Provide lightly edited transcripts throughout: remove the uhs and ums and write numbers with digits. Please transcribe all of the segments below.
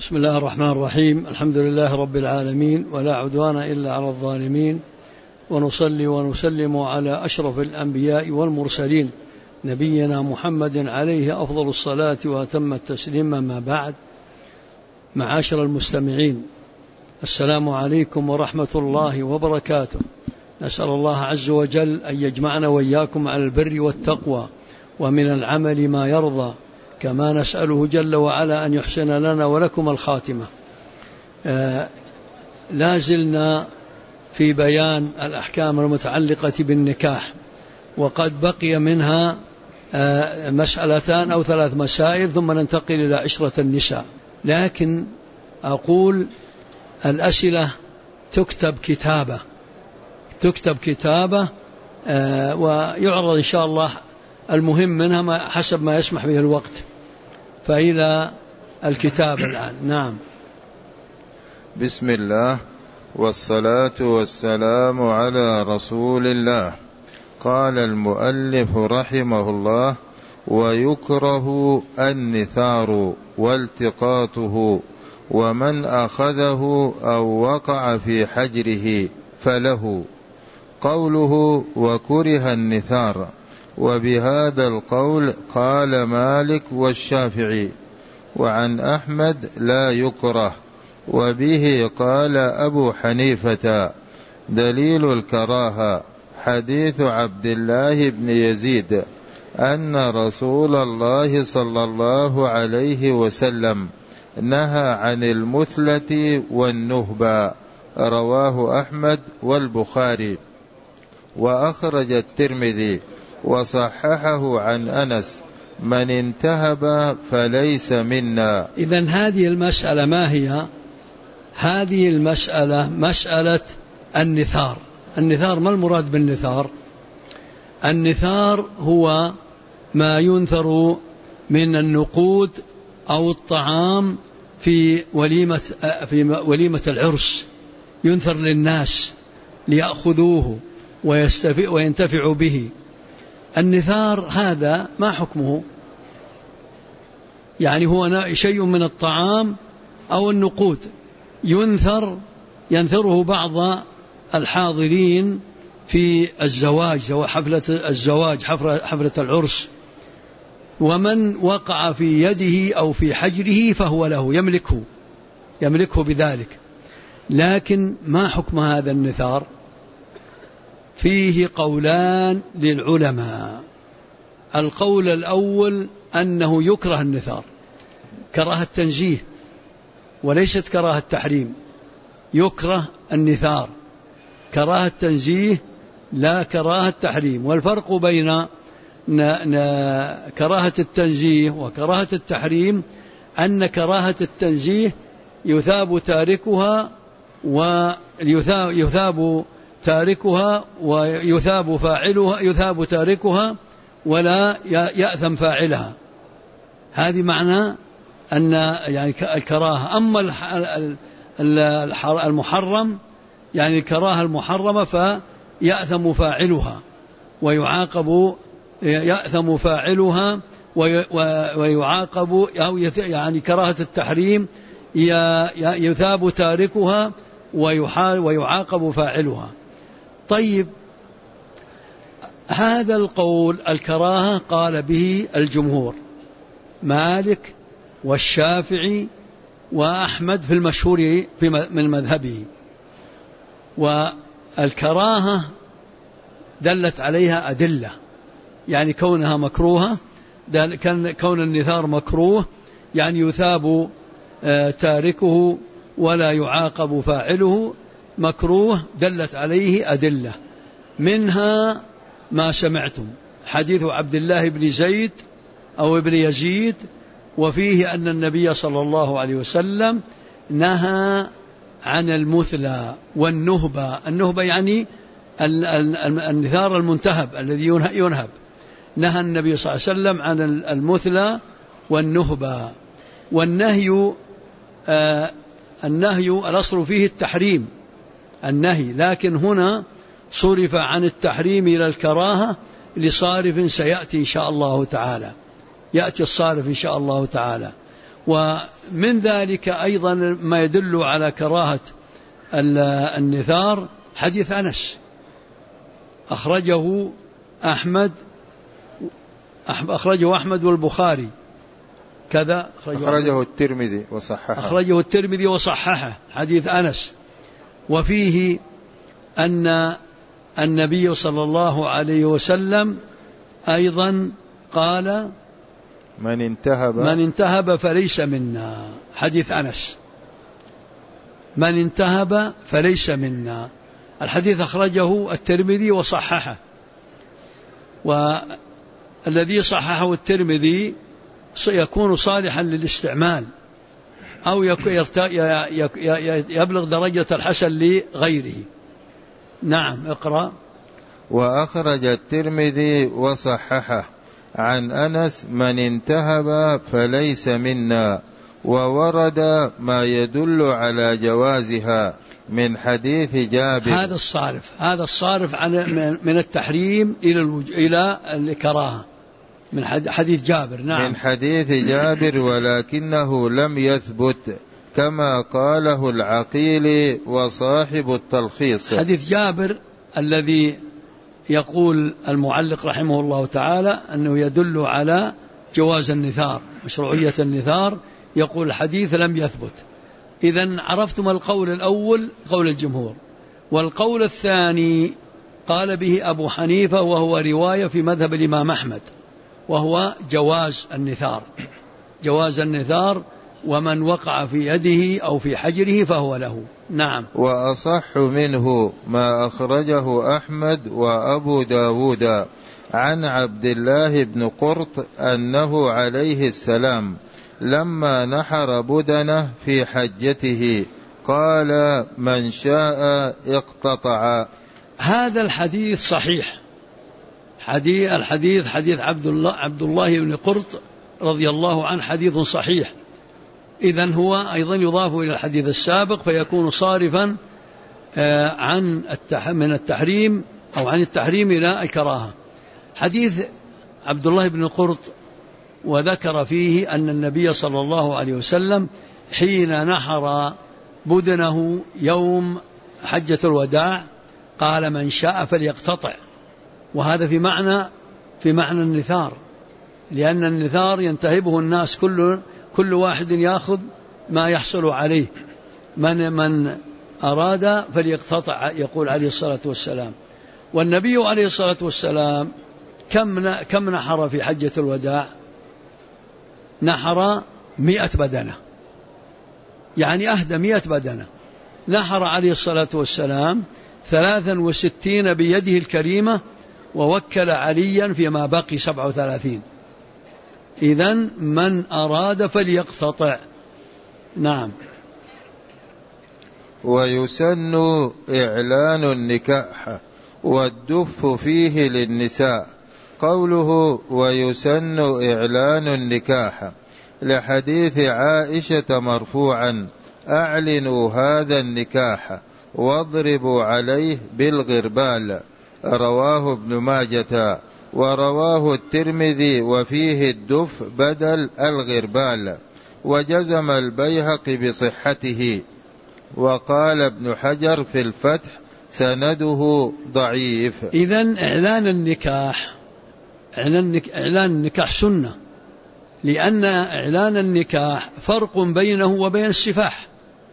بسم الله الرحمن الرحيم. الحمد لله رب العالمين، ولا عدوان إلا على الظالمين، ونصلي ونسلم على أشرف الأنبياء والمرسلين نبينا محمد عليه أفضل الصلاة وأتم التسليم. ما بعد، معاشر المستمعين، السلام عليكم ورحمة الله وبركاته. نسأل الله عز وجل أن يجمعنا وإياكم على البر والتقوى ومن العمل ما يرضى، كما نسأله جل وعلا أن يحسن لنا ولكم الخاتمة. لازلنا في بيان الأحكام المتعلقة بالنكاح، وقد بقي منها مسألتان أو 3 مسائل، ثم ننتقل إلى عشرة النساء. لكن أقول الأسئلة تكتب كتابة ويعرض إن شاء الله المهم منها حسب ما يسمح به الوقت. فإلى الكتاب الآن. نعم. بسم الله والصلاة والسلام على رسول الله. قال المؤلف رحمه الله: ويكره النثار والتقاطه، ومن أخذه أو وقع في حجره فله. قوله وكره النثار، وبهذا القول قال مالك والشافعي، وعن أحمد لا يكره، وبه قال أبو حنيفة. دليل الكراهة حديث عبد الله بن يزيد أن رسول الله صلى الله عليه وسلم نهى عن المثلة والنهبة، رواه أحمد والبخاري، وأخرج الترمذي وصححه عن أنس: من انتهب فليس منا. إذن هذه المسألة ما هي؟ هذه المسألة مسألة النثار. النثار، ما المراد بالنثار؟ النثار هو ما ينثر من النقود أو الطعام في وليمة العرس، ينثر للناس ليأخذوه وينتفعوا به. النثار هذا ما حكمه؟ يعني هو شيء من الطعام أو النقود ينثره بعض الحاضرين في الزواج، حفلة الزواج، حفلة العرس، ومن وقع في يده أو في حجره فهو له، يملكه بذلك. لكن ما حكم هذا النثار؟ فيه قولان للعلماء. القول الأول أنه يكره النثار، كراهة تنزيه وليست كراهة تحريم. يكره النثار كراهة تنزيه لا كراهة تحريم. والفرق بين كراهة التنزيه وكراهة التحريم أن كراهة التنزيه يثاب تاركها ويثاب فاعلها، يثاب تاركها ولا يأثم فاعلها. هذه معنى أن يعني الكراهة. أما المحرم، يعني الكراهة المحرمة، فيأثم فاعلها ويعاقب، يأثم فاعلها ويعاقب. يعني كراهة التحريم يثاب تاركها ويعاقب فاعلها. طيب، هذا القول الكراهة قال به الجمهور، مالك والشافعي وأحمد في المشهور من مذهبه. والكراهة دلت عليها أدلة، يعني كونها مكروهة، كون النثار مكروه يعني يثاب تاركه ولا يعاقب فاعله، مكروه، دلت عليه أدلة. منها ما سمعتم، حديث عبد الله بن زيد أو ابن يزيد، وفيه أن النبي صلى الله عليه وسلم نهى عن المثلى والنهبة. النهبة يعني النثار المنتهب الذي ينهب. نهى النبي صلى الله عليه وسلم عن المثلى والنهبة. والنهي الأصل فيه التحريم، النهي، لكن هنا صرف عن التحريم إلى الكراهة لصارف سيأتي إن شاء الله تعالى، يأتي الصارف إن شاء الله تعالى. ومن ذلك أيضا ما يدل على كراهة النثار حديث أنس أخرجه أحمد والبخاري كذا أخرجه الترمذي وصححه حديث أنس، وفيه أن النبي صلى الله عليه وسلم أيضا قال من انتهب فليس منا. حديث أنس من انتهب فليس منا. الحديث أخرجه الترمذي وصححه، والذي صححه الترمذي يكون صالحا للاستعمال أو يبلغ درجة الحسن لغيره. نعم اقرأ. وأخرج الترمذي وصححه عن أنس من انتهب فليس منا، وورد ما يدل على جوازها من حديث جابر. هذا الصارف من التحريم إلى الكراهة من حديث جابر. نعم من حديث جابر، ولكنه لم يثبت كما قاله العقيلي وصاحب التلخيص. حديث جابر الذي يقول المعلق رحمه الله تعالى أنه يدل على جواز النثار، مشروعية النثار، يقول الحديث لم يثبت. إذن عرفتم القول الأول قول الجمهور، والقول الثاني قال به أبو حنيفة وهو رواية في مذهب الإمام أحمد، وهو جواز النثار ومن وقع في يده أو في حجره فهو له. نعم. وأصح منه ما أخرجه أحمد وأبو داود عن عبد الله بن قرط أنه عليه السلام لما نحر بدنه في حجته قال من شاء اقتطع. هذا الحديث صحيح، حديث عبد الله بن قرط رضي الله عنه حديث صحيح. إذن هو أيضا يضاف إلى الحديث السابق فيكون صارفا من التحريم أو عن التحريم إلى الكراهة. حديث عبد الله بن قرط وذكر فيه أن النبي صلى الله عليه وسلم حين نحر بدنه يوم حجة الوداع قال من شاء فليقتطع، وهذا في معنى النثار، لأن النثار ينتهبه الناس، كل واحد يأخذ ما يحصل عليه، من أراد فليقتطع يقول عليه الصلاة والسلام. والنبي عليه الصلاة والسلام كم نحر في حجة الوداع؟ نحر 100 بدنة، يعني أهدى 100 بدنة. نحر عليه الصلاة والسلام 63 بيده الكريمة، ووكل عليا فيما بقي 37. إذن من أراد فليقتطع. نعم. ويسن إعلان النكاح والدف فيه للنساء. قوله ويسن إعلان النكاح لحديث عائشة مرفوعا أعلنوا هذا النكاح واضربوا عليه بالغربال، رواه ابن ماجة ورواه الترمذي وفيه الدف بدل الغربال، وجزم البيهقي بصحته، وقال ابن حجر في الفتح سنده ضعيف. إذن إعلان النكاح سنة، لأن إعلان النكاح فرق بينه وبين السفاح،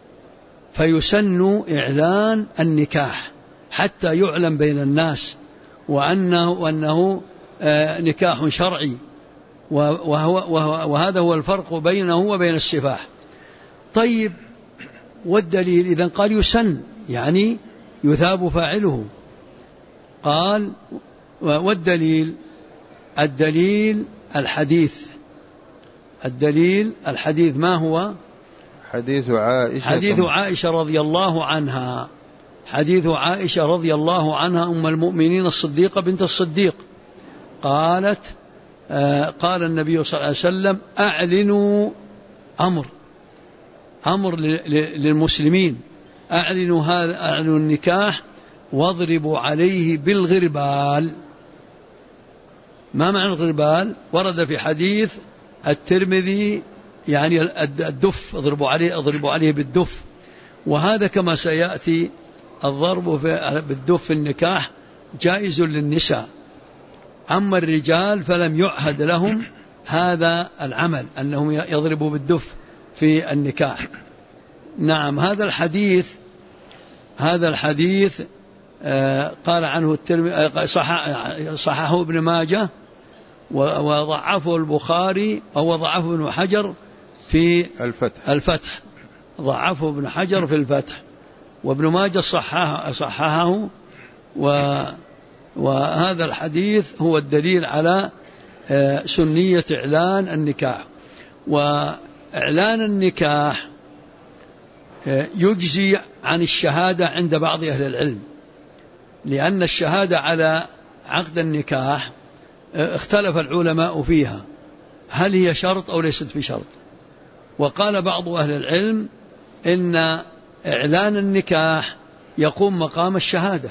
فيسن إعلان النكاح حتى يعلم بين الناس وأنه نكاح شرعي، وهذا هو الفرق بينه وبين السفاح. طيب، والدليل؟ إذن قال يسن يعني يثاب فاعله. قال والدليل؟ الدليل الحديث ما هو؟ حديث عائشة رضي الله عنها. حديث عائشة رضي الله عنها أم المؤمنين الصديقة بنت الصديق قالت قال النبي صلى الله عليه وسلم أعلنوا أمر للمسلمين، أعلنوا النكاح واضربوا عليه بالغربال. ما معنى الغربال؟ ورد في حديث الترمذي يعني الدف، اضربوا عليه بالدف. وهذا كما سيأتي الضرب بالدف في النكاح جائز للنساء، أما الرجال فلم يعهد لهم هذا العمل أنهم يضربوا بالدف في النكاح. نعم. هذا الحديث قال عنه الترمذي صححه ابن ماجه وضعفه البخاري، أو ضعفه ابن حجر في الفتح. ضعفه ابن حجر في الفتح، وابن ماجه صححه. وهذا الحديث هو الدليل على سنية إعلان النكاح. وإعلان النكاح يجزي عن الشهادة عند بعض أهل العلم، لأن الشهادة على عقد النكاح اختلف العلماء فيها، هل هي شرط أو ليست بشرط. وقال بعض أهل العلم إن إعلان النكاح يقوم مقام الشهادة،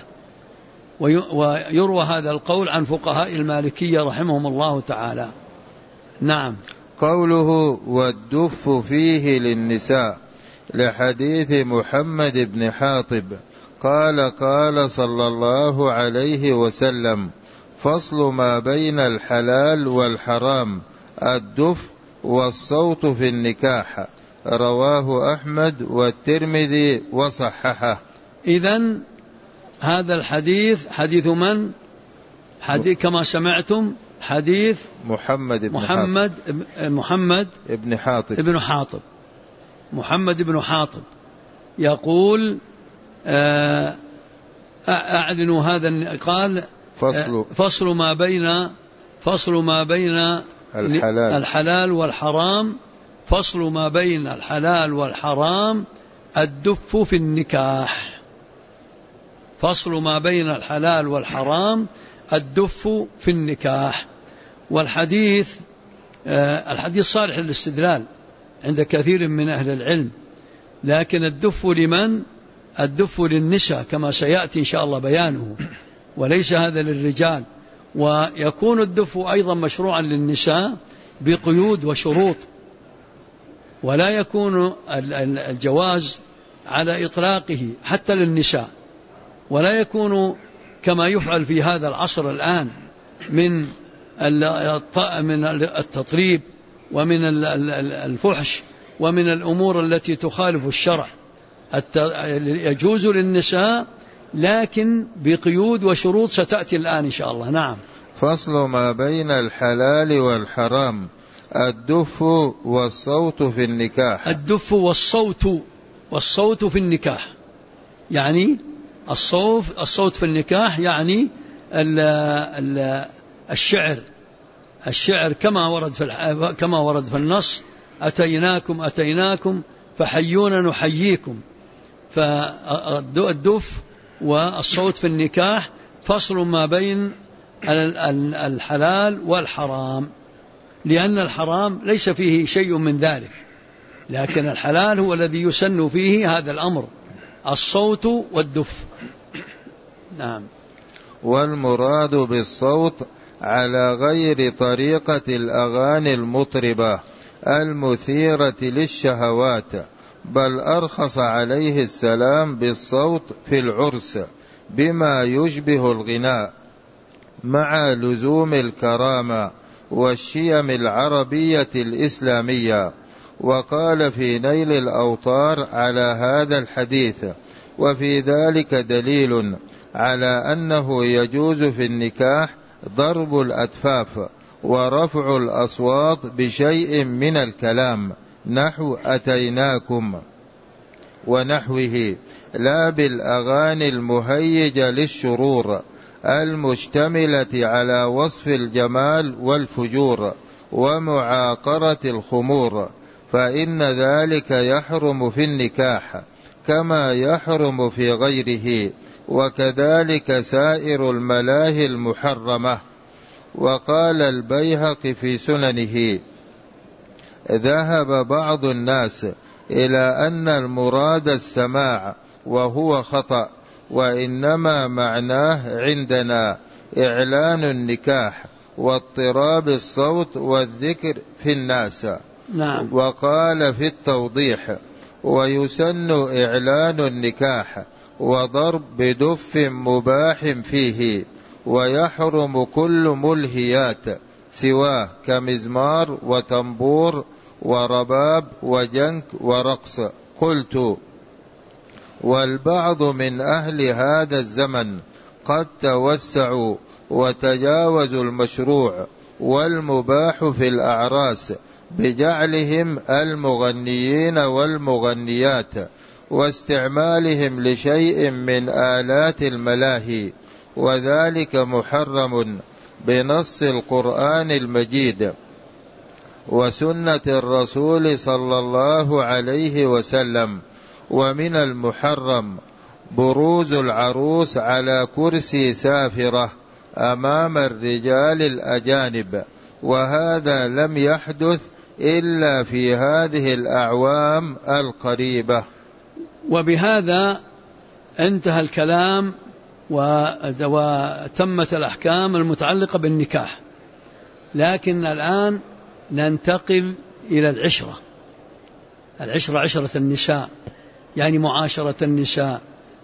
ويروى هذا القول عن فقهاء المالكية رحمهم الله تعالى. نعم. قوله والدف فيه للنساء لحديث محمد بن حاطب قال صلى الله عليه وسلم: فصل ما بين الحلال والحرام الدف والصوت في النكاح، رواه أحمد والترمذي وصححه. إذن هذا الحديث حديث من؟ حديث كما سمعتم حديث محمد بن حاطب يقول أعلنوا هذا، قال فصل ما بين الحلال والحرام، فصل ما بين الحلال والحرام الدف في النكاح. فصل ما بين الحلال والحرام الدف في النكاح. والحديث صالح للاستدلال عند كثير من أهل العلم، لكن الدف لمن؟ الدف للنساء كما سيأتي إن شاء الله بيانه، وليس هذا للرجال. ويكون الدف أيضا مشروعا للنساء بقيود وشروط، ولا يكون الجواز على إطلاقه حتى للنساء، ولا يكون كما يفعل في هذا العصر الآن من التطريب ومن الفحش ومن الأمور التي تخالف الشرع. يجوز للنساء لكن بقيود وشروط ستأتي الآن إن شاء الله. نعم. فصل ما بين الحلال والحرام الدف والصوت في النكاح. الدف والصوت في النكاح، يعني الصوت في النكاح يعني الشعر كما ورد في النص: أتيناكم فحيونا نحييكم. فالدف والصوت في النكاح فصل ما بين الحلال والحرام، لأن الحرام ليس فيه شيء من ذلك، لكن الحلال هو الذي يسن فيه هذا الأمر، الصوت والدف. نعم. والمراد بالصوت على غير طريقة الأغاني المطربة المثيرة للشهوات، بل أرخص عليه السلام بالصوت في العرس بما يشبه الغناء، مع لزوم الكرامة والشيم العربية الإسلامية. وقال في نيل الأوطار على هذا الحديث: وفي ذلك دليل على أنه يجوز في النكاح ضرب الأتفاف ورفع الأصوات بشيء من الكلام نحو أتيناكم ونحوه، لا بالأغاني المهيجة للشرور المشتملة على وصف الجمال والفجور ومعاقرة الخمور، فإن ذلك يحرم في النكاح كما يحرم في غيره، وكذلك سائر الملاهي المحرمة. وقال البيهقي في سننه: ذهب بعض الناس إلى أن المراد السماع وهو خطأ، وإنما معناه عندنا إعلان النكاح واضطراب الصوت والذكر في الناس. نعم. وقال في التوضيح: ويسن إعلان النكاح وضرب بدف مباح فيه، ويحرم كل ملهيات سواه كمزمار وتنبور ورباب وجنك ورقص. قلت: والبعض من أهل هذا الزمن قد توسعوا وتجاوزوا المشروع والمباح في الأعراس بجعلهم المغنيين والمغنيات واستعمالهم لشيء من آلات الملاهي، وذلك محرم بنص القرآن المجيد وسنة الرسول صلى الله عليه وسلم. ومن المحرم بروز العروس على كرسي سافرة أمام الرجال الأجانب، وهذا لم يحدث إلا في هذه الأعوام القريبة. وبهذا انتهى الكلام وتمت الأحكام المتعلقة بالنكاح. لكن الآن ننتقل إلى العشرة. عشرة النساء، يعني معاشرة النساء.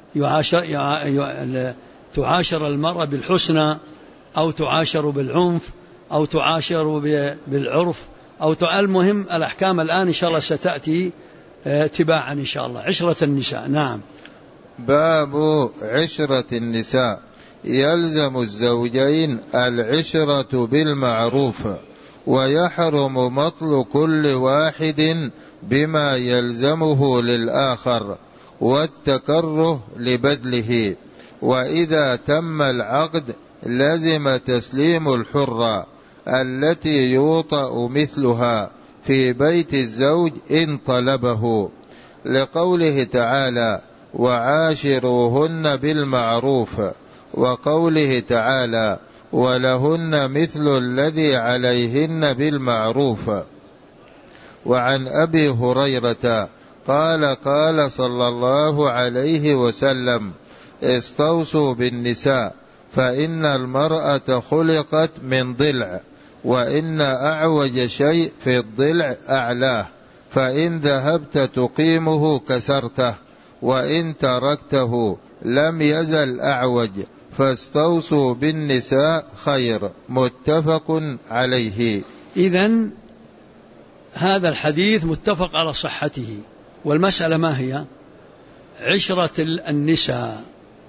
تعاشر المرأة بالحسنى، أو تعاشر بالعنف، أو تعاشر بالعرف، المهم الأحكام الآن إن شاء الله ستأتي تباعا إن شاء الله. عشرة النساء. نعم. باب عشرة النساء. يلزم الزوجين العشرة بالمعروف، ويحرم مطل كل واحد بما يلزمه للآخر والتكره لبذله. وإذا تم العقد لزم تسليم الحرة التي يوطأ مثلها في بيت الزوج إن طلبه، لقوله تعالى: وعاشروهن بالمعروف، وقوله تعالى: ولهن مثل الذي عليهن بالمعروف. وعن أبي هريرة قال: قال صلى الله عليه وسلم: استوصوا بالنساء، فإن المرأة خلقت من ضلع، وإن أعوج شيء في الضلع أعلاه، فإن ذهبت تقيمه كسرته، وإن تركته لم يزل أعوج، فاستوصوا بالنساء خير. متفق عليه. إذن هذا الحديث متفق على صحته. والمسألة ما هي؟ عشرة النساء.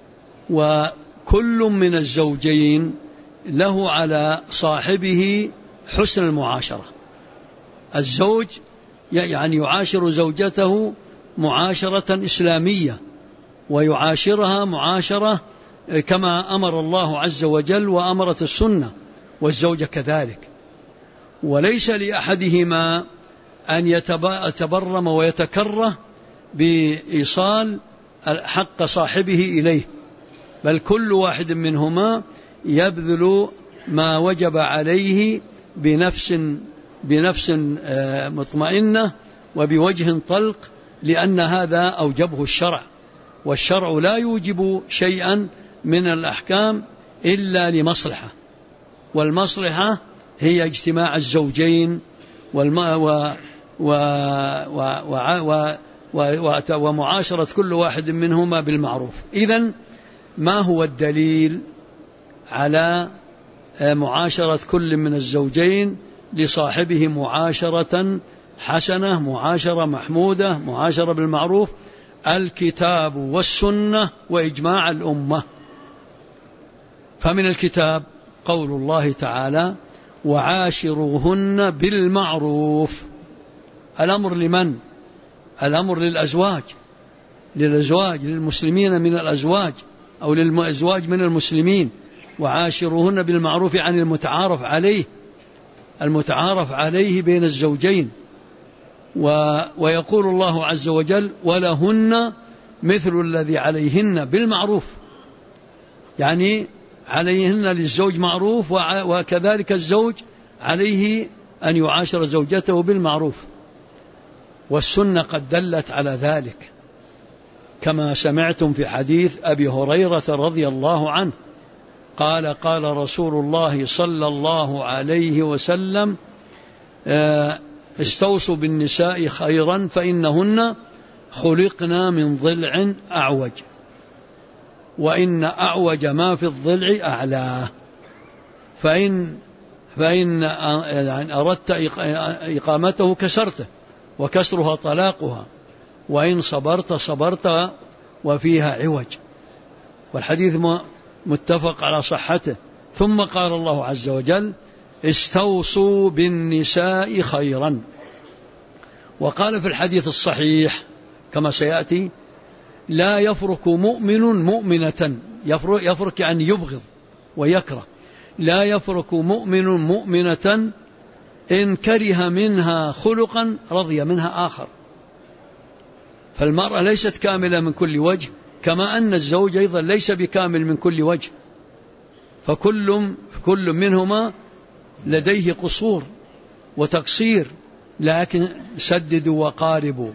وكل من الزوجين له على صاحبه حسن المعاشرة. الزوج يعني يعاشر زوجته معاشرة إسلامية، ويعاشرها معاشرة كما أمر الله عز وجل وأمرت السنة، والزوجة كذلك. وليس لأحدهما أن يتبرم ويتكره بإيصال حق صاحبه إليه، بل كل واحد منهما يبذل ما وجب عليه بنفس مطمئنة وبوجه طلق، لأن هذا أوجبه الشرع. والشرع لا يوجب شيئا من الأحكام إلا لمصلحة، والمصلحة هي اجتماع الزوجين ومعاشرة كل واحد منهما بالمعروف. إذن ما هو الدليل على معاشرة كل من الزوجين لصاحبه معاشرة حسنة، معاشرة محمودة، معاشرة بالمعروف؟ الكتاب والسنة وإجماع الأمة. فمن الكتاب قول الله تعالى: وعاشروهن بالمعروف. الأمر لمن؟ الأمر للأزواج، للمسلمين من الأزواج، أو للأزواج من المسلمين. وعاشروهن بالمعروف عن المتعارف عليه بين الزوجين. ويقول الله عز وجل: ولهن مثل الذي عليهن بالمعروف، يعني عليهن للزوج معروف، وكذلك الزوج عليه أن يعاشر زوجته بالمعروف. والسنة قد دلت على ذلك، كما سمعتم في حديث أبي هريرة رضي الله عنه قال: قال رسول الله صلى الله عليه وسلم: استوصوا بالنساء خيرا فإنهن خلقنا من ضلع أعوج، وإن أعوج ما في الضلع أعلاه، فإن أردت إقامته كسرته، وكسرها طلاقها، وإن صبرت وفيها عوج. والحديث متفق على صحته. ثم قال الله عز وجل استوصوا بالنساء خيرا. وقال في الحديث الصحيح كما سيأتي لا يفرك مؤمن مؤمنة، يفرك يعني يبغض ويكره، لا يفرك مؤمن مؤمنة إن كره منها خلقا رضي منها آخر. فالمرأة ليست كاملة من كل وجه، كما أن الزوج أيضا ليس بكامل من كل وجه، فكل منهما لديه قصور وتقصير، لكن سددوا وقاربوا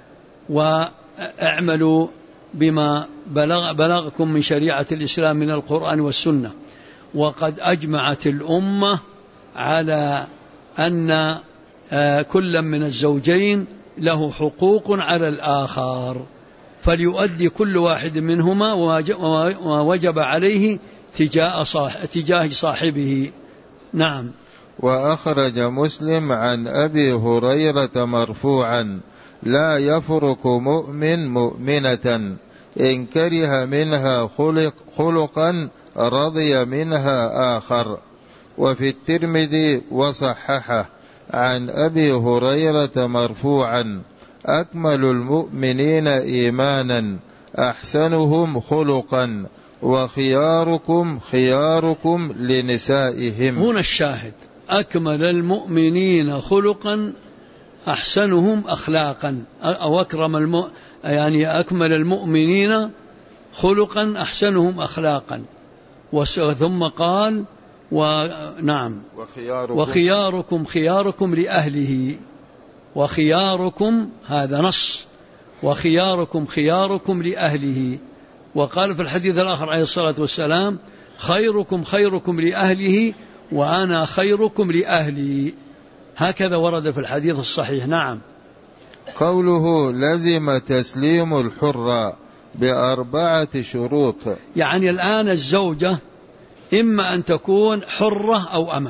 واعملوا بما بلغكم من شريعة الإسلام من القرآن والسنة. وقد أجمعت الأمة على أن كل من الزوجين له حقوق على الآخر، فليؤدي كل واحد منهما ووجب عليه تجاه صاحبه. نعم. وأخرج مسلم عن أبي هريرة مرفوعا لا يفرك مؤمن مؤمنة إن كره منها خلقا رضي منها آخر. وفي الترمذي وصححه عن أبي هريرة مرفوعا أكمل المؤمنين إيمانا أحسنهم خلقا وخياركم خياركم لنسائهم. هنا الشاهد أكمل المؤمنين خلقا أحسنهم أخلاقا، أو يعني أكمل المؤمنين خلقا أحسنهم أخلاقا. ثم قال نعم وخياركم خياركم لأهله، وخياركم هذا نص، وخياركم خياركم لأهله. وقال في الحديث الآخر عليه الصلاة والسلام خيركم خيركم لأهله وأنا خيركم لأهلي. هكذا ورد في الحديث الصحيح. نعم. قوله لزم تسليم الحرة ب4 شروط، يعني الآن الزوجة إما أن تكون حرة أو أمة،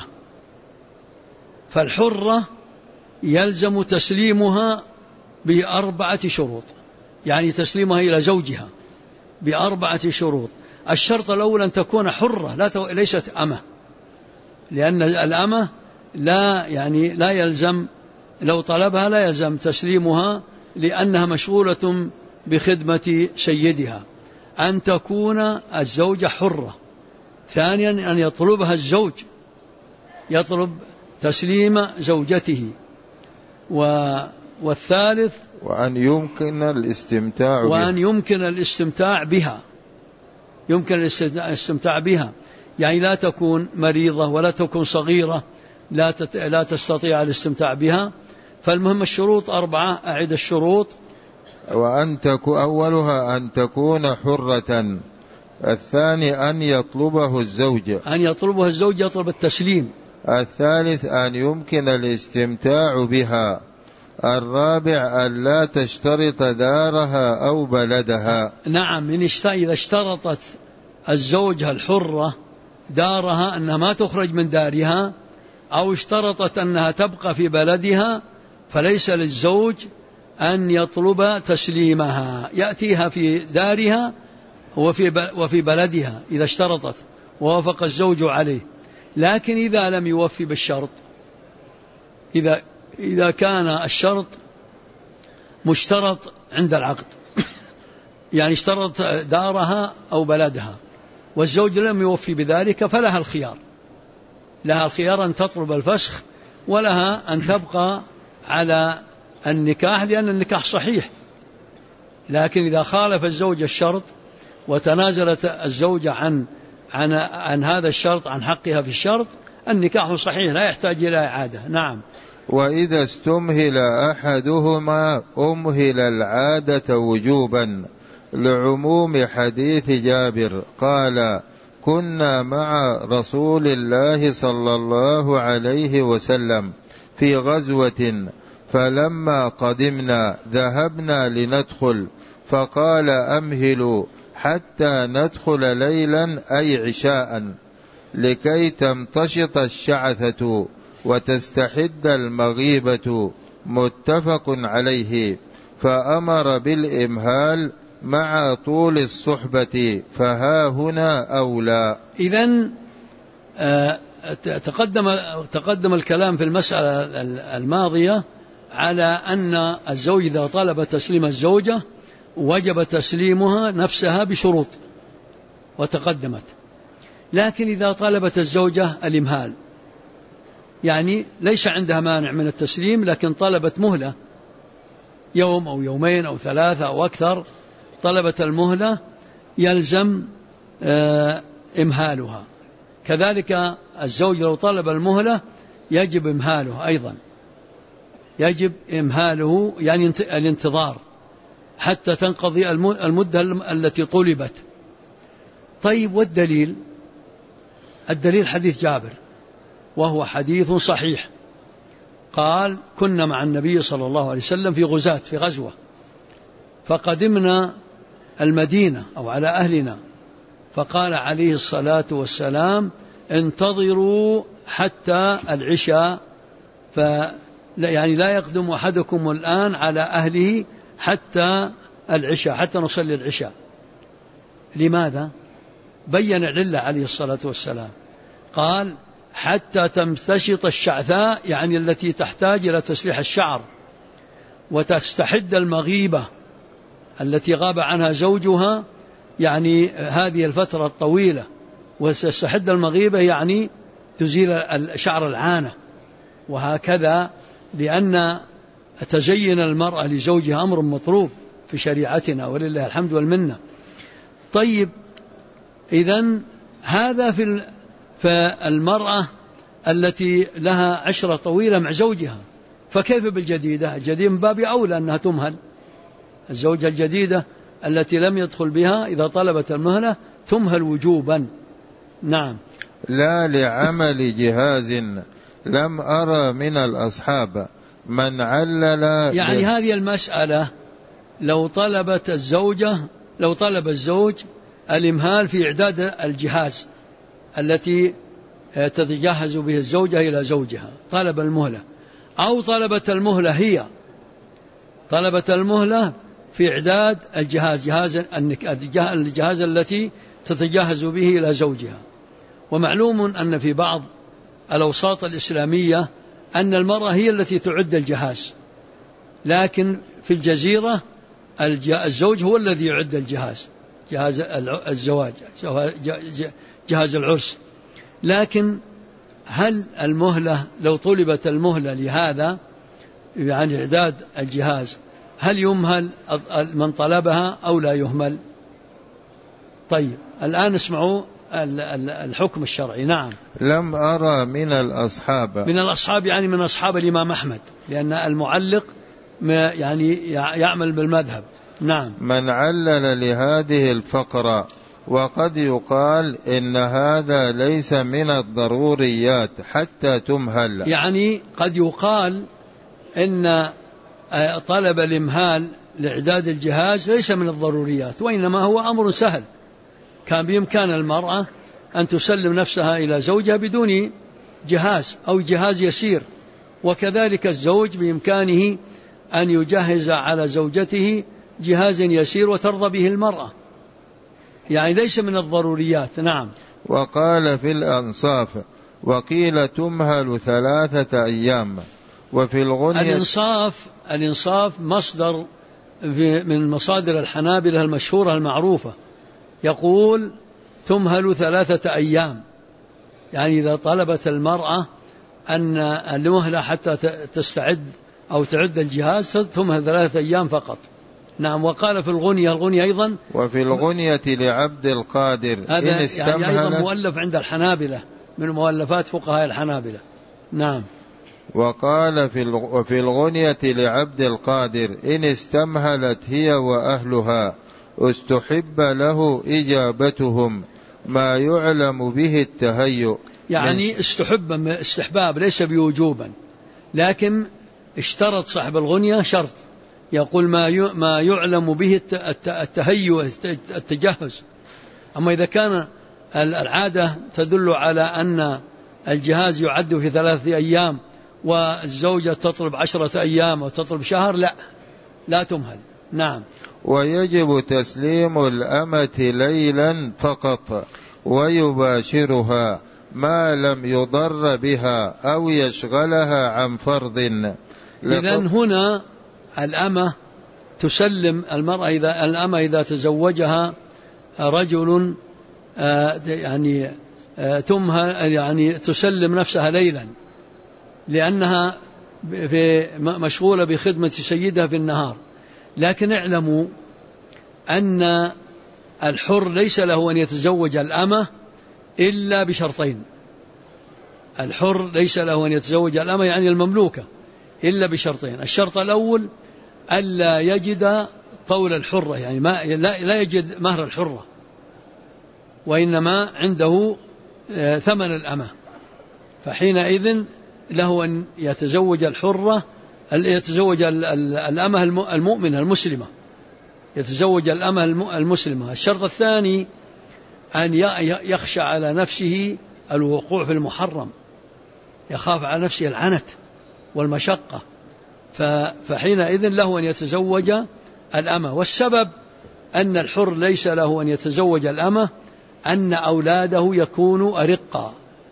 فالحرة يلزم تسليمها ب4 شروط، يعني تسليمها إلى زوجها ب4 شروط. الشرط الأول أن تكون حرة ليست أمة، لأن الأمة لا يلزم لو طلبها لا يلزم تسليمها لأنها مشغولة بخدمة سيدها. أن تكون الزوجة حرة. ثانيا أن يطلبها الزوج، يطلب تسليم زوجته. والثالث وأن يمكن الاستمتاع بها، يمكن الاستمتاع بها، يعني لا تكون مريضة ولا تكون صغيرة لا تستطيع الاستمتاع بها. فالمهم الشروط 4. أعد الشروط. أولها أن تكون حرة. الثاني أن يطلبه الزوج، يطلب التسليم. الثالث أن يمكن الاستمتاع بها. الرابع أن لا تشترط دارها أو بلدها. نعم. إذا اشترطت الزوجة الحرة دارها أنها ما تخرج من دارها، أو اشترطت أنها تبقى في بلدها، فليس للزوج أن يطلب تسليمها، يأتيها في دارها وفي بلدها إذا اشترطت ووافق الزوج عليه. لكن إذا لم يوفي بالشرط، إذا كان الشرط مشترط عند العقد، يعني اشترط دارها أو بلدها والزوج لم يوفي بذلك، فلها الخيار أن تطلب الفسخ، ولها أن تبقى على النكاح لأن النكاح صحيح. لكن إذا خالف الزوج الشرط وتنازلت الزوجة عن هذا الشرط، عن حقها في الشرط، النكاح صحيح لا يحتاج إلى إعادة. نعم. وإذا استمهل أحدهما أمهل العادة وجوبا، لعموم حديث جابر قال كنا مع رسول الله صلى الله عليه وسلم في غزوة فلما قدمنا ذهبنا لندخل، فقال أمهلوا حتى ندخل ليلا أي عشاء، لكي تمتشط الشعثة وتستحد المغيبة، متفق عليه. فأمر بالإمهال مع طول الصحبة، فها هنا أولى. إذن تقدم الكلام في المسألة الماضية على أن الزوج إذا طلب تسليم الزوجة وجب تسليمها نفسها بشروط وتقدمت. لكن إذا طلبت الزوجة الإمهال، يعني ليس عندها مانع من التسليم، لكن طلبت مهلة يوم أو يومين أو ثلاثة أو أكثر، طلبت المهلة، يلزم إمهالها. كذلك الزوج لو طلب المهلة يجب إمهاله أيضا، يجب إمهاله يعني الانتظار حتى تنقضي المدة التي طلبت. طيب، والدليل؟ الدليل حديث جابر، وهو حديث صحيح. قال: كنا مع النبي صلى الله عليه وسلم في غزوة، فقدمنا المدينة أو على أهلنا، فقال عليه الصلاة والسلام: انتظروا حتى العشاء، يعني لا يقدم أحدكم الآن على أهله حتى العشاء، حتى نصلي العشاء. لماذا؟ بين العلة عليه الصلاة والسلام، قال: حتى تمتشط الشعثاء، يعني التي تحتاج إلى تسريح الشعر، وتستحد المغيبة التي غاب عنها زوجها، يعني هذه الفترة الطويلة، وتستحد المغيبة يعني تزيل شعر العانة، وهكذا، لأن تزين المرأة لزوجها أمر مطلوب في شريعتنا ولله الحمد والمنة. طيب، إذن هذا فالمرأة التي لها عشرة طويلة مع زوجها، فكيف بالجديدة؟ الجديد من باب أولى أنها تمهل. الزوجة الجديدة التي لم يدخل بها إذا طلبت المهلة تمهل وجوبا. نعم. لا لعمل جهاز لم أرى من الأصحاب من علل، يعني هذه المسألة لو طلب الزوج الإمهال في إعداد الجهاز التي تتجهز به الزوجة إلى زوجها، طلب المهلة، أو طلبت المهلة في إعداد الجهاز التي تتجهز به إلى زوجها. ومعلوم أن في بعض الأوساط الإسلامية أن المرأة هي التي تعد الجهاز، لكن في الجزيرة الزوج هو الذي يعد الجهاز، جهاز الزواج، جهاز العرس. لكن هل المهلة لو طلبت المهلة لهذا يعني إعداد الجهاز، هل يمهل من طلبها أو لا يهمل؟ طيب، الآن اسمعوا الحكم الشرعي. نعم. لم أرى من الأصحاب يعني من أصحاب الإمام أحمد، لأن المعلق يعني يعمل بالمذهب. نعم. من علل لهذه الفقرة، وقد يقال إن هذا ليس من الضروريات حتى تمهل. يعني قد يقال إن طلب الإمهال لإعداد الجهاز ليس من الضروريات، وإنما هو أمر سهل، كان بإمكان المرأة أن تسلم نفسها إلى زوجها بدون جهاز أو جهاز يسير، وكذلك الزوج بإمكانه أن يجهز على زوجته جهاز يسير وترضى به المرأة، يعني ليس من الضروريات. نعم. وقال في الأنصاف: وقيل تمهل 3 أيام. وفي الغنية الإنصاف مصدر من مصادر الحنابلة المشهورة المعروفة، يقول تمهل 3 أيام، يعني إذا طلبت المرأة أن المهلة حتى تستعد أو تعد الجهاز تمهل 3 أيام فقط. نعم. وقال في الغنية أيضا: وفي الغنية لعبد القادر إن استمهلت، يعني أيضا مؤلف عند الحنابلة من مؤلفات فقهاء الحنابلة. نعم. وقال في الغنية لعبد القادر: إن استمهلت هي وأهلها استحب له إجابتهم، ما يعلم به التهيؤ. يعني استحباب ليس بوجوبا، لكن اشترط صاحب الغنية شرط، يقول ما يعلم به التهيؤ التجهز. أما إذا كان العادة تدل على أن الجهاز يعد في 3 أيام والزوجة تطلب 10 أيام أو تطلب شهر، لا تمهل. نعم. ويجب تسليم الأمة ليلا فقط ويباشرها ما لم يضر بها أو يشغلها عن فرض. إذن هنا الأمة تسلم المرأة الأمة إذا تزوجها رجل يعني تسلم نفسها ليلا، لأنها مشغولة بخدمة سيدها في النهار. لكن اعلموا أن الحر ليس له أن يتزوج الأمة إلا بشرطين. الحر ليس له أن يتزوج الأمة يعني المملوكة إلا بشرطين. الشرط الأول ألا يجد طول الحرة، يعني لا يجد مهر الحرة، وإنما عنده ثمن الأمة، فحينئذ له أن يتزوج يتزوج الأمة المؤمنة المسلمة، يتزوج الأمة المسلمة. الشرط الثاني أن يخشى على نفسه الوقوع في المحرم، يخاف على نفسه العنت والمشقة، فحينئذ له أن يتزوج الأمة. والسبب أن الحر ليس له أن يتزوج الأمة أن أولاده يكونوا أرقا،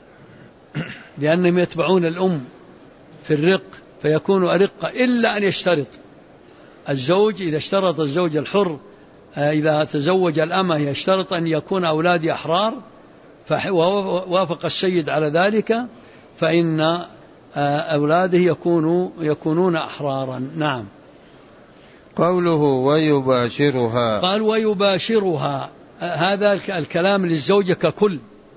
لأنهم يتبعون الأم في الرق فيكونوا أرقا، إلا أن يشترط الزوج. إذا اشترط الزوج الحر إذا تزوج الأمة يشترط أن يكون أولادي أحرار، ووافق السيد على ذلك، فإن أولاده يكونون أحرارا. نعم. قوله ويباشرها، قال ويباشرها، هذا الكلام للزوجة ككل،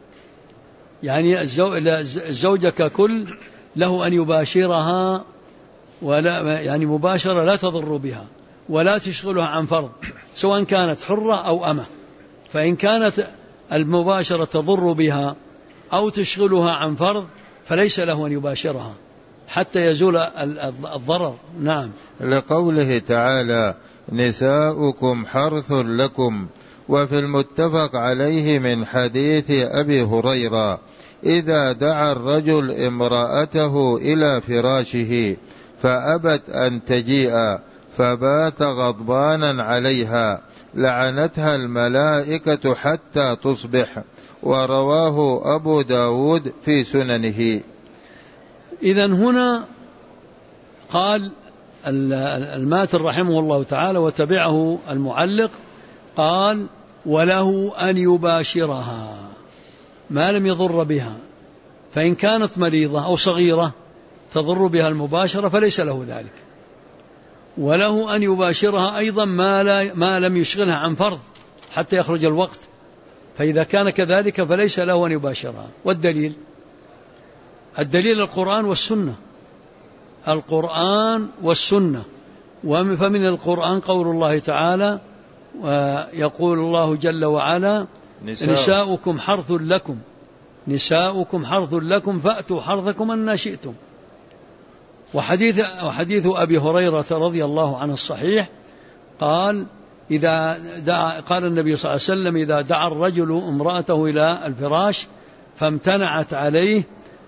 يعني الزوجة ككل له أن يباشرها، ولا يعني مباشرة لا تضر بها ولا تشغلها عن فرض، سواء كانت حرة أو أمة. فإن كانت المباشرة تضر بها أو تشغلها عن فرض فليس له أن يباشرها حتى يزول الضرر. نعم. لقوله تعالى نساؤكم حرث لكم. وفي المتفق عليه من حديث أبي هريرة إذا دعا الرجل امرأته إلى فراشه فأبت أن تجيء فبات غضبانا عليها لعنتها الملائكة حتى تصبح. ورواه أبو داود في سننه. إذن هنا قال الماتر رحمه الله تعالى وتبعه المعلق، قال وله أن يباشرها ما لم يضر بها، فإن كانت مريضة أو صغيرة تضر بها المباشرة فليس له ذلك. وله أن يباشرها أيضا ما لم يشغلها عن فرض حتى يخرج الوقت، فإذا كان كذلك فليس له أن يباشرها. والدليل القرآن والسنة، القرآن والسنة. فمن القرآن قول الله تعالى، ويقول الله جل وعلا نساؤكم حرث لكم، نساؤكم حرث لكم فأتوا حرثكم أن شئتم. وحديث أبي هريرة رضي الله عنه الصحيح قال قال النبي صلى الله عليه وسلم إذا دعا الرجل امرأته إلى الفراش فامتنعت عليه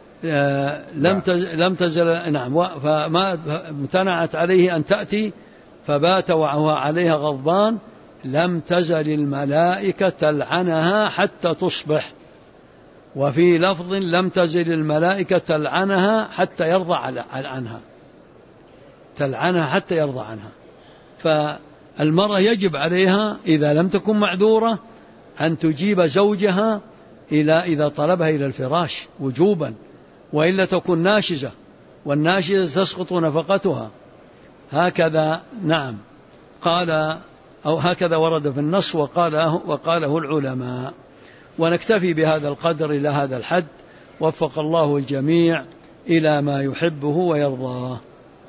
لم تزل فما امتنعت عليه أن تأتي فبات وهو عليها غضبان لم تزل الملائكة تلعنها حتى تصبح. وفي لفظ لم تزل الملائكة تلعنها حتى يرضى عنها، تلعنها حتى يرضى عنها. فالمرأة يجب عليها إذا لم تكن معذورة أن تجيب زوجها إذا طلبها إلى الفراش وجوبا، وإلا تكون ناشزة، والناشزة تسقط نفقتها. هكذا نعم قال، أو هكذا ورد في النص وقاله العلماء. ونكتفي بهذا القدر إلى هذا الحد، وفق الله الجميع إلى ما يحبه ويرضاه.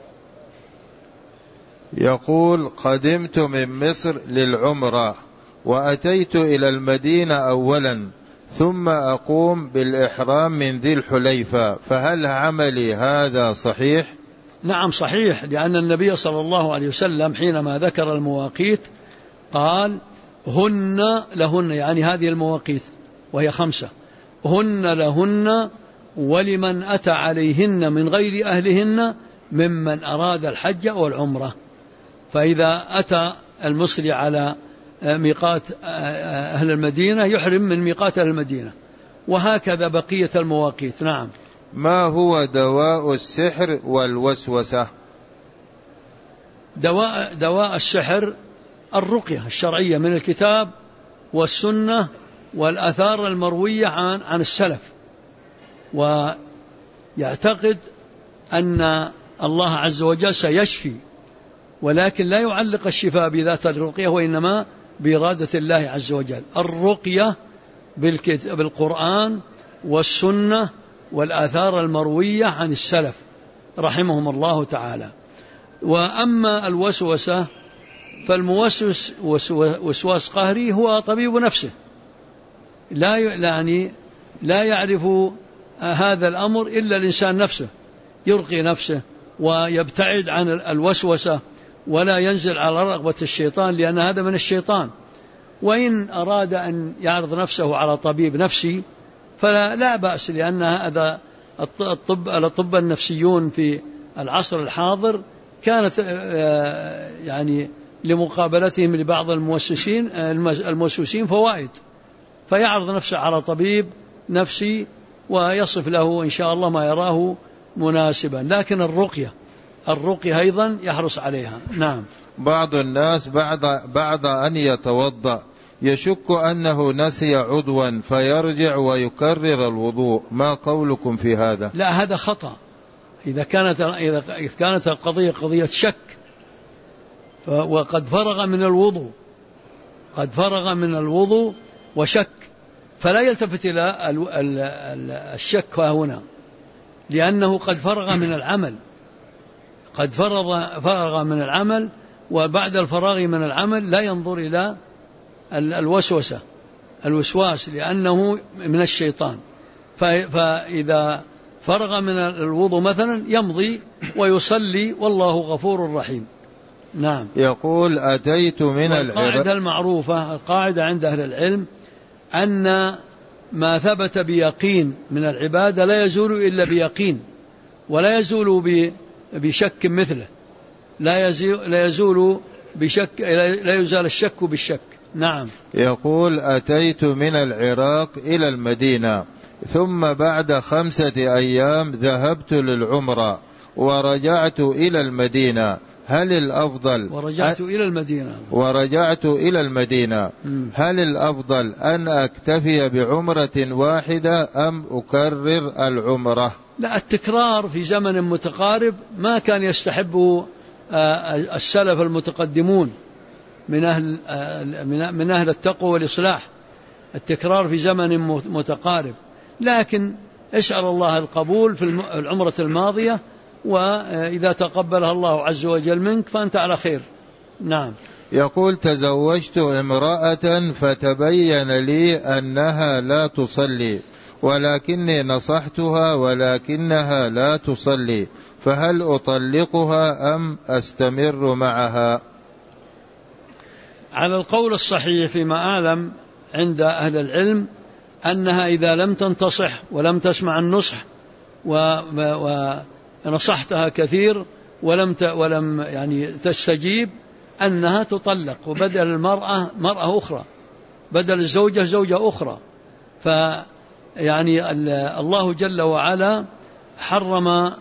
يقول قدمت من مصر للعمرة وأتيت إلى المدينة أولا ثم أقوم بالإحرام من ذي الحليفة، فهل عملي هذا صحيح؟ نعم صحيح، لأن النبي صلى الله عليه وسلم حينما ذكر المواقيت قال هن لهن، يعني هذه المواقيت وهي 5 هن لهن ولمن أتى عليهن من غير أهلهن ممن أراد الحج والعمرة. فإذا أتى المصري على ميقات أهل المدينة يحرم من ميقات أهل المدينة، وهكذا بقية المواقيت. نعم. ما هو دواء السحر والوسوسة؟ دواء السحر الرقية الشرعية من الكتاب والسنة والآثار المروية عن السلف، ويعتقد أن الله عز وجل سيشفي، ولكن لا يعلق الشفاء بذات الرقية، وإنما بإرادة الله عز وجل. الرقية بالقرآن والسنة والآثار المروية عن السلف رحمهم الله تعالى. وأما الوسوسة فالموسوس وسواس قهري هو طبيب نفسه، لا يعرف هذا الأمر إلا الإنسان نفسه، يرقي نفسه ويبتعد عن الوسوسة ولا ينزل على رغبة الشيطان، لأن هذا من الشيطان. وإن أراد أن يعرض نفسه على طبيب نفسي فلا بأس، لأن هذا الأطباء النفسيون في العصر الحاضر كانت يعني لمقابلتهم لبعض الموسوسين فوائد، فيعرض نفسه على طبيب نفسي ويصف له إن شاء الله ما يراه مناسبا. لكن الرقية أيضا يحرص عليها. نعم. بعض الناس بعد أن يتوضأ يشك أنه نسي عضوا فيرجع ويكرر الوضوء، ما قولكم في هذا؟ لا، هذا خطأ. إذا كانت القضية قضية شك وقد فرغ من الوضوء وشك، فلا يلتفت إلى الشك هنا، لأنه قد فرغ من العمل، وبعد الفراغ من العمل لا ينظر إلى الوسواس لأنه من الشيطان. فإذا فرغ من الوضوء مثلا يمضي ويصلي والله غفور رحيم. نعم. يقول أتيت من القاعدة المعروفة، القاعدة عند أهل العلم أن ما ثبت بيقين من العبادة لا يزول إلا بيقين، ولا يزول بشك مثله، لا يزول بشك، لا يزال الشك بالشك. نعم. يقول أتيت من العراق إلى المدينة، ثم بعد 5 أيام ذهبت للعمرة ورجعت إلى المدينة، هل الأفضل ورجعت إلى المدينة هل الأفضل أن أكتفي بعمرة واحدة أم أكرر العمرة؟ لا، التكرار في زمن متقارب ما كان يستحبه السلف المتقدمون من أهل التقوى والإصلاح، التكرار في زمن متقارب، لكن اسأل الله القبول في العمرة الماضية، وإذا تقبلها الله عز وجل منك فأنت على خير. نعم. يقول تزوجت امرأة فتبين لي أنها لا تصلي، ولكني نصحتها ولكنها لا تصلي، فهل أطلقها أم أستمر معها؟ على القول الصحيح فيما أعلم عند أهل العلم أنها إذا لم تنتصح ولم تسمع النصح ونصحتها كثير ولم يعني تستجيب أنها تطلق، وبدل المرأة مرأة أخرى، بدل الزوجة زوجة أخرى. فيعني الله جل وعلا حرم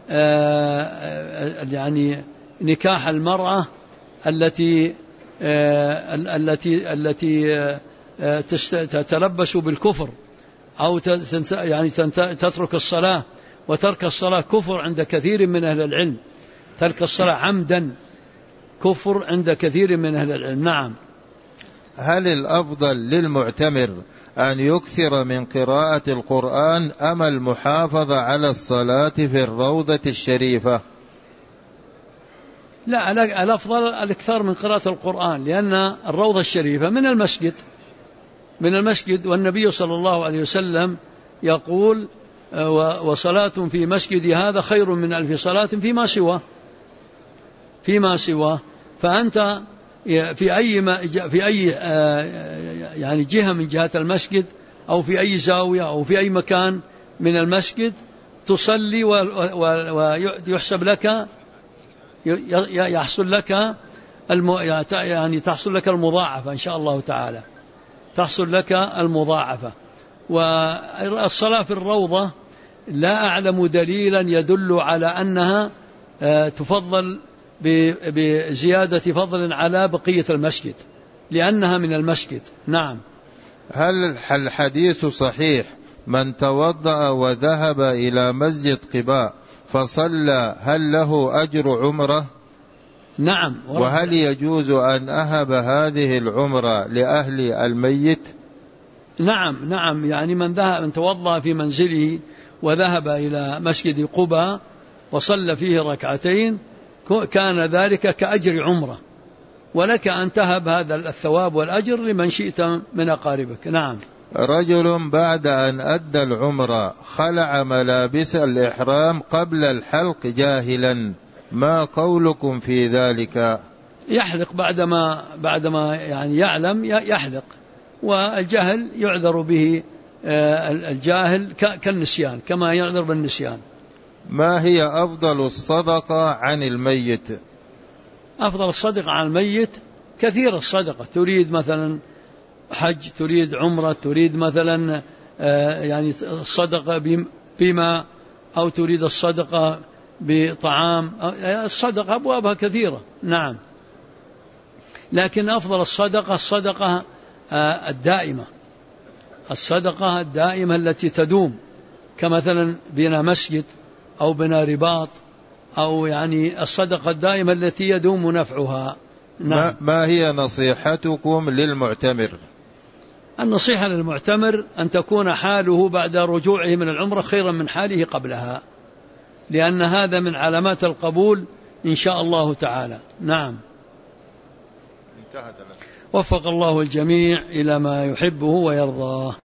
يعني نكاح المرأة التي تتلبس بالكفر أو يعني تترك الصلاة، وترك الصلاة كفر عند كثير من أهل العلم، ترك الصلاة عمدا كفر عند كثير من أهل العلم. نعم. هل الأفضل للمعتمر أن يكثر من قراءة القرآن أم المحافظة على الصلاة في الروضة الشريفة؟ لا، الأفضل الإكثار من قراءة القرآن، لأن الروضة الشريفة من المسجد، والنبي صلى الله عليه وسلم يقول وصلاة في مسجد هذا خير من 1000 صلاة فيما سواه. فأنت في أي يعني جهة من جهات المسجد أو في أي زاوية أو في أي مكان من المسجد تصلي ويحسب لك يحصل لك يعني تحصل لك المضاعفة إن شاء الله تعالى، تحصل لك المضاعفة. والصلاة في الروضة لا أعلم دليلا يدل على أنها تفضل بزيادة فضل على بقية المسجد لأنها من المسجد. نعم. هل الحديث صحيح من توضأ وذهب إلى مسجد قباء فصلى هل له أجر عمرة؟ نعم. وهل يجوز أن أهب هذه العمرة لأهل الميت؟ نعم يعني من توضأ في منزله وذهب إلى مسجد قباء وصلى فيه ركعتين كان ذلك كأجر عمرة، ولك أن تهب هذا الثواب والأجر لمن شئت من أقاربك. نعم. رجل بعد أن أدى العمرة خلع ملابس الإحرام قبل الحلق جاهلا، ما قولكم في ذلك؟ يحلق بعدما يعني يعلم يحلق، والجهل يعذر به الجاهل كالنسيان كما يعذر بالنسيان. ما هي أفضل الصدقة عن الميت؟ أفضل الصدقة عن الميت كثير الصدقة، تريد مثلا حج، تريد عمرة، تريد مثلا يعني الصدقة بما أو تريد الصدقة بطعام، الصدقة أبوابها كثيرة. نعم. لكن أفضل الصدقة الدائمة، الصدقة الدائمة التي تدوم، كمثلا بنا مسجد أو بنا رباط، أو يعني الصدقة الدائمة التي يدوم نفعها. نعم. ما هي نصيحتكم للمعتمر؟ النصيحة للمعتمر أن تكون حاله بعد رجوعه من العمرة خيرا من حاله قبلها، لأن هذا من علامات القبول إن شاء الله تعالى. نعم. وفق الله الجميع إلى ما يحبه ويرضاه.